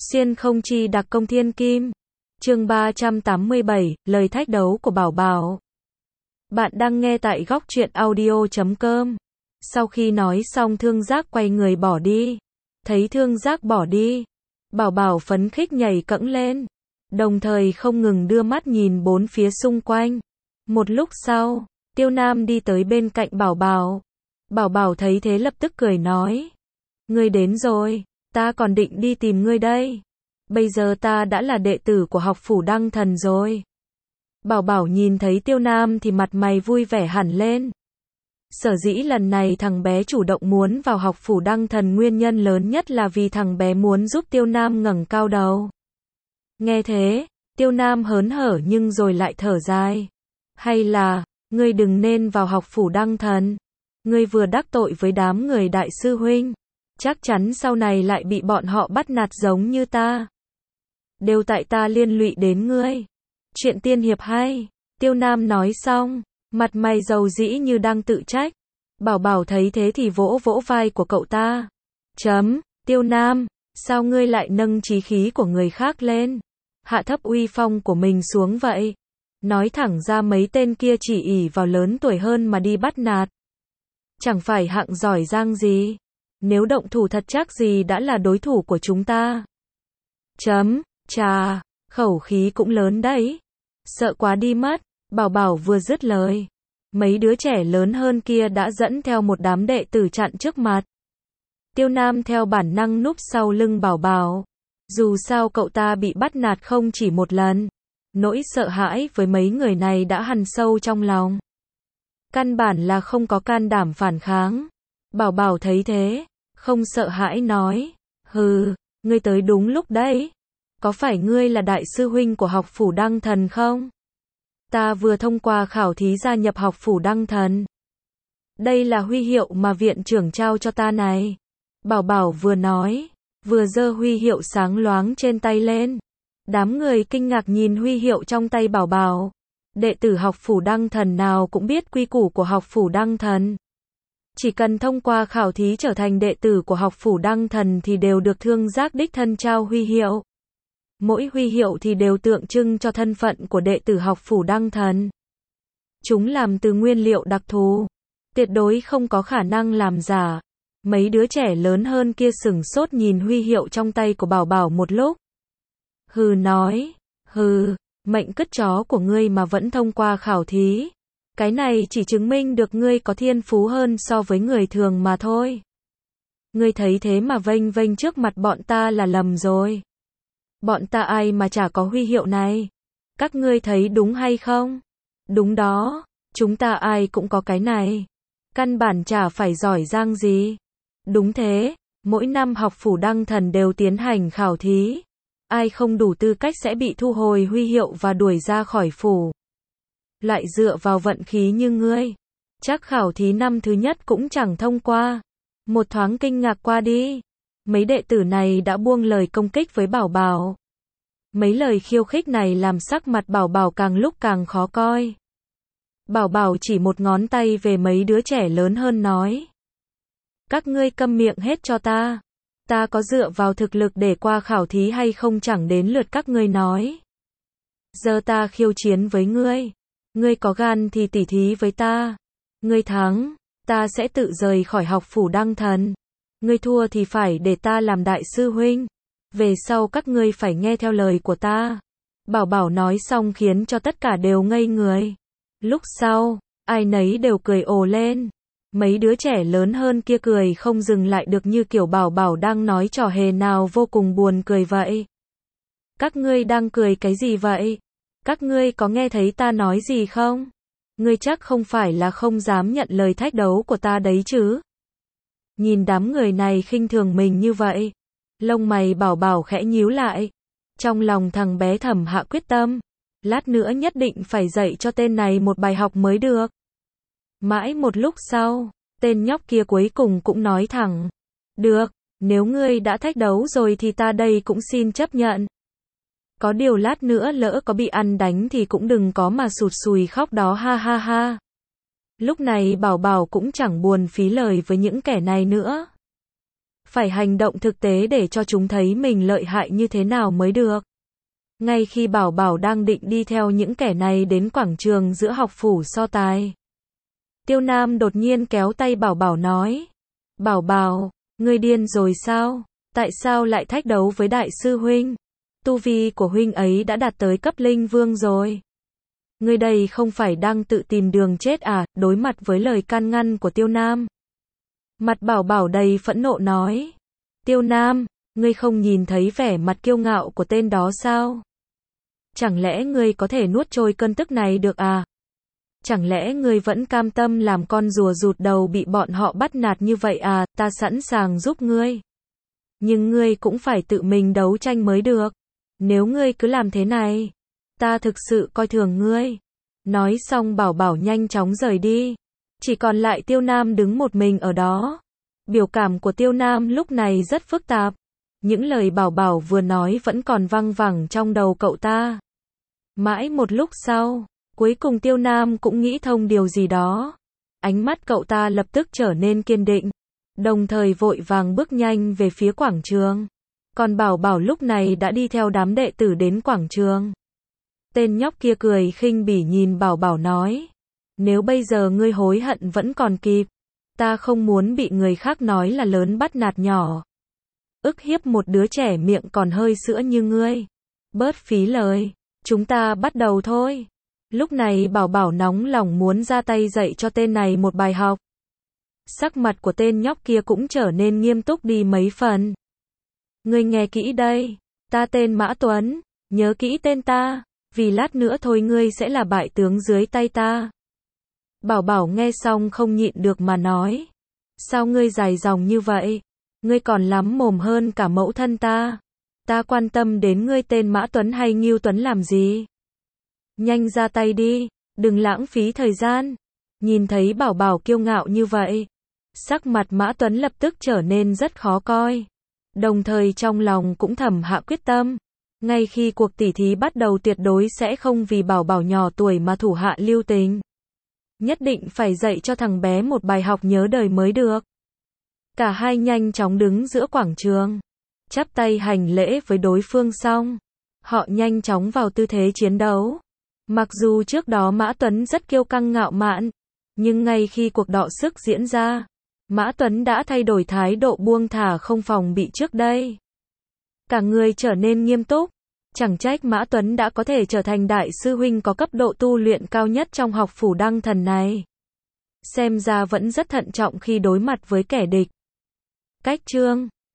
Xuyên không chi đặc công thiên kim. Chương 387, lời thách đấu của Bảo Bảo. Bạn đang nghe tại góc truyện audio.com. Sau khi nói xong Thương Giác quay người bỏ đi. Thấy Thương Giác bỏ đi, Bảo Bảo phấn khích nhảy cẫng lên, đồng thời không ngừng đưa mắt nhìn bốn phía xung quanh. Một lúc sau, Tiêu Nam đi tới bên cạnh Bảo Bảo. Bảo Bảo thấy thế lập tức cười nói: "Ngươi đến rồi, ta còn định đi tìm ngươi đây. Bây giờ ta đã là đệ tử của học phủ Đăng Thần rồi." Bảo Bảo nhìn thấy Tiêu Nam thì mặt mày vui vẻ hẳn lên. Sở dĩ lần này thằng bé chủ động muốn vào học phủ Đăng Thần nguyên nhân lớn nhất là vì thằng bé muốn giúp Tiêu Nam ngẩng cao đầu. Nghe thế, Tiêu Nam hớn hở nhưng rồi lại thở dài. "Hay là, ngươi đừng nên vào học phủ Đăng Thần. Ngươi vừa đắc tội với đám người đại sư huynh, chắc chắn sau này lại bị bọn họ bắt nạt giống như ta. Đều tại ta liên lụy đến ngươi." Chuyện tiên hiệp hay. Tiêu Nam nói xong, mặt mày dầu dĩ như đang tự trách. Bảo Bảo thấy thế thì vỗ vỗ vai của cậu ta. Tiêu Nam, sao ngươi lại nâng chí khí của người khác lên, hạ thấp uy phong của mình xuống vậy? Nói thẳng ra mấy tên kia chỉ ỷ vào lớn tuổi hơn mà đi bắt nạt. Chẳng phải hạng giỏi giang gì. Nếu động thủ thật chắc gì đã là đối thủ của chúng ta. Chà, khẩu khí cũng lớn đấy. Sợ quá đi mất. Bảo Bảo vừa dứt lời, mấy đứa trẻ lớn hơn kia đã dẫn theo một đám đệ tử chặn trước mặt. Tiêu Nam theo bản năng núp sau lưng Bảo Bảo. Dù sao cậu ta bị bắt nạt không chỉ một lần. Nỗi sợ hãi với mấy người này đã hằn sâu trong lòng. Căn bản là không có can đảm phản kháng. Bảo Bảo thấy thế, không sợ hãi nói: "Hừ, ngươi tới đúng lúc đấy. Có phải ngươi là đại sư huynh của học phủ Đăng Thần không? Ta vừa thông qua khảo thí gia nhập học phủ Đăng Thần. Đây là huy hiệu mà viện trưởng trao cho ta này." Bảo Bảo vừa nói, vừa giơ huy hiệu sáng loáng trên tay lên. Đám người kinh ngạc nhìn huy hiệu trong tay Bảo Bảo. Đệ tử học phủ Đăng Thần nào cũng biết quy củ của học phủ Đăng Thần. Chỉ cần thông qua khảo thí trở thành đệ tử của học phủ Đăng Thần thì đều được Thương Giác đích thân trao huy hiệu. Mỗi huy hiệu thì đều tượng trưng cho thân phận của đệ tử học phủ Đăng Thần. Chúng làm từ nguyên liệu đặc thù, tuyệt đối không có khả năng làm giả. Mấy đứa trẻ lớn hơn kia sửng sốt nhìn huy hiệu trong tay của Bảo Bảo một lúc. Nói: "Hừ, mệnh cứt chó của ngươi mà vẫn thông qua khảo thí. Cái này chỉ chứng minh được ngươi có thiên phú hơn so với người thường mà thôi. Ngươi thấy thế mà vênh vênh trước mặt bọn ta là lầm rồi. Bọn ta ai mà chả có huy hiệu này. Các ngươi thấy đúng hay không? Đúng đó, chúng ta ai cũng có cái này. Căn bản chả phải giỏi giang gì." Đúng thế, mỗi năm học phủ Đăng Thần đều tiến hành khảo thí. Ai không đủ tư cách sẽ bị thu hồi huy hiệu và đuổi ra khỏi phủ. Lại dựa vào vận khí như ngươi, chắc khảo thí năm thứ nhất cũng chẳng thông qua. Một thoáng kinh ngạc qua đi, mấy đệ tử này đã buông lời công kích với Bảo Bảo. Mấy lời khiêu khích này làm sắc mặt Bảo Bảo càng lúc càng khó coi. Bảo Bảo chỉ một ngón tay về mấy đứa trẻ lớn hơn nói: "Các ngươi câm miệng hết cho ta. Ta có dựa vào thực lực để qua khảo thí hay không chẳng đến lượt các ngươi nói. Giờ ta khiêu chiến với ngươi. Ngươi có gan thì tỉ thí với ta. Ngươi thắng, ta sẽ tự rời khỏi học phủ Đăng Thần. Ngươi thua thì phải để ta làm đại sư huynh. Về sau các ngươi phải nghe theo lời của ta." Bảo Bảo nói xong khiến cho tất cả đều ngây người. Lúc sau, ai nấy đều cười ồ lên. Mấy đứa trẻ lớn hơn kia cười không dừng lại được như kiểu Bảo Bảo đang nói trò hề nào vô cùng buồn cười vậy. "Các ngươi đang cười cái gì vậy? Các ngươi có nghe thấy ta nói gì không? Ngươi chắc không phải là không dám nhận lời thách đấu của ta đấy chứ?" Nhìn đám người này khinh thường mình như vậy, lông mày Bảo Bảo khẽ nhíu lại. Trong lòng thằng bé thầm hạ quyết tâm, lát nữa nhất định phải dạy cho tên này một bài học mới được. Mãi một lúc sau, tên nhóc kia cuối cùng cũng nói thẳng: "Được, nếu ngươi đã thách đấu rồi thì ta đây cũng xin chấp nhận. Có điều lát nữa lỡ có bị ăn đánh thì cũng đừng có mà sụt sùi khóc đó, ha ha ha." Lúc này Bảo Bảo cũng chẳng buồn phí lời với những kẻ này nữa. Phải hành động thực tế để cho chúng thấy mình lợi hại như thế nào mới được. Ngay khi Bảo Bảo đang định đi theo những kẻ này đến quảng trường giữa học phủ so tài, Tiêu Nam đột nhiên kéo tay Bảo Bảo nói. Bảo Bảo, ngươi điên rồi sao? Tại sao lại thách đấu với đại sư huynh? Tu vi của huynh ấy đã đạt tới cấp linh vương rồi. Ngươi đây không phải đang tự tìm đường chết à? Đối mặt với lời can ngăn của Tiêu Nam, mặt Bảo Bảo đầy phẫn nộ nói. Tiêu Nam, ngươi không nhìn thấy vẻ mặt kiêu ngạo của tên đó sao? Chẳng lẽ ngươi có thể nuốt trôi cơn tức này được à? Chẳng lẽ ngươi vẫn cam tâm làm con rùa rụt đầu bị bọn họ bắt nạt như vậy à? Ta sẵn sàng giúp ngươi. Nhưng ngươi cũng phải tự mình đấu tranh mới được. Nếu ngươi cứ làm thế này, ta thực sự coi thường ngươi. Nói xong Bảo Bảo nhanh chóng rời đi. Chỉ còn lại Tiêu Nam đứng một mình ở đó. Biểu cảm của Tiêu Nam lúc này rất phức tạp. Những lời Bảo Bảo vừa nói vẫn còn văng vẳng trong đầu cậu ta. Mãi một lúc sau, cuối cùng Tiêu Nam cũng nghĩ thông điều gì đó. Ánh mắt cậu ta lập tức trở nên kiên định, đồng thời vội vàng bước nhanh về phía quảng trường. Còn Bảo Bảo lúc này đã đi theo đám đệ tử đến quảng trường. Tên nhóc kia cười khinh bỉ nhìn Bảo Bảo nói. Nếu bây giờ ngươi hối hận vẫn còn kịp. Ta không muốn bị người khác nói là lớn bắt nạt nhỏ. Ức hiếp một đứa trẻ miệng còn hơi sữa như ngươi. Bớt phí lời. Chúng ta bắt đầu thôi. Lúc này Bảo Bảo nóng lòng muốn ra tay dạy cho tên này một bài học. Sắc mặt của tên nhóc kia cũng trở nên nghiêm túc đi mấy phần. Ngươi nghe kỹ đây. Ta tên Mã Tuấn. Nhớ kỹ tên ta. Vì lát nữa thôi ngươi sẽ là bại tướng dưới tay ta. Bảo Bảo nghe xong không nhịn được mà nói. Sao ngươi dài dòng như vậy? Ngươi còn lắm mồm hơn cả mẫu thân ta. Ta quan tâm đến ngươi tên Mã Tuấn hay Ngưu Tuấn làm gì? Nhanh ra tay đi, đừng lãng phí thời gian. Nhìn thấy Bảo Bảo kiêu ngạo như vậy, sắc mặt Mã Tuấn lập tức trở nên rất khó coi. Đồng thời trong lòng cũng thầm hạ quyết tâm. Ngay khi cuộc tỉ thí bắt đầu tuyệt đối sẽ không vì Bảo Bảo nhỏ tuổi mà thủ hạ lưu tình. Nhất định phải dạy cho thằng bé một bài học nhớ đời mới được. Cả hai nhanh chóng đứng giữa quảng trường, chắp tay hành lễ với đối phương xong, họ nhanh chóng vào tư thế chiến đấu. Mặc dù trước đó Mã Tuấn rất kiêu căng ngạo mạn, nhưng ngay khi cuộc đọ sức diễn ra, Mã Tuấn đã thay đổi thái độ buông thả không phòng bị trước đây. Cả người trở nên nghiêm túc, chẳng trách Mã Tuấn đã có thể trở thành đại sư huynh có cấp độ tu luyện cao nhất trong học phủ Đăng Thần này. Xem ra vẫn rất thận trọng khi đối mặt với kẻ địch. Cách chương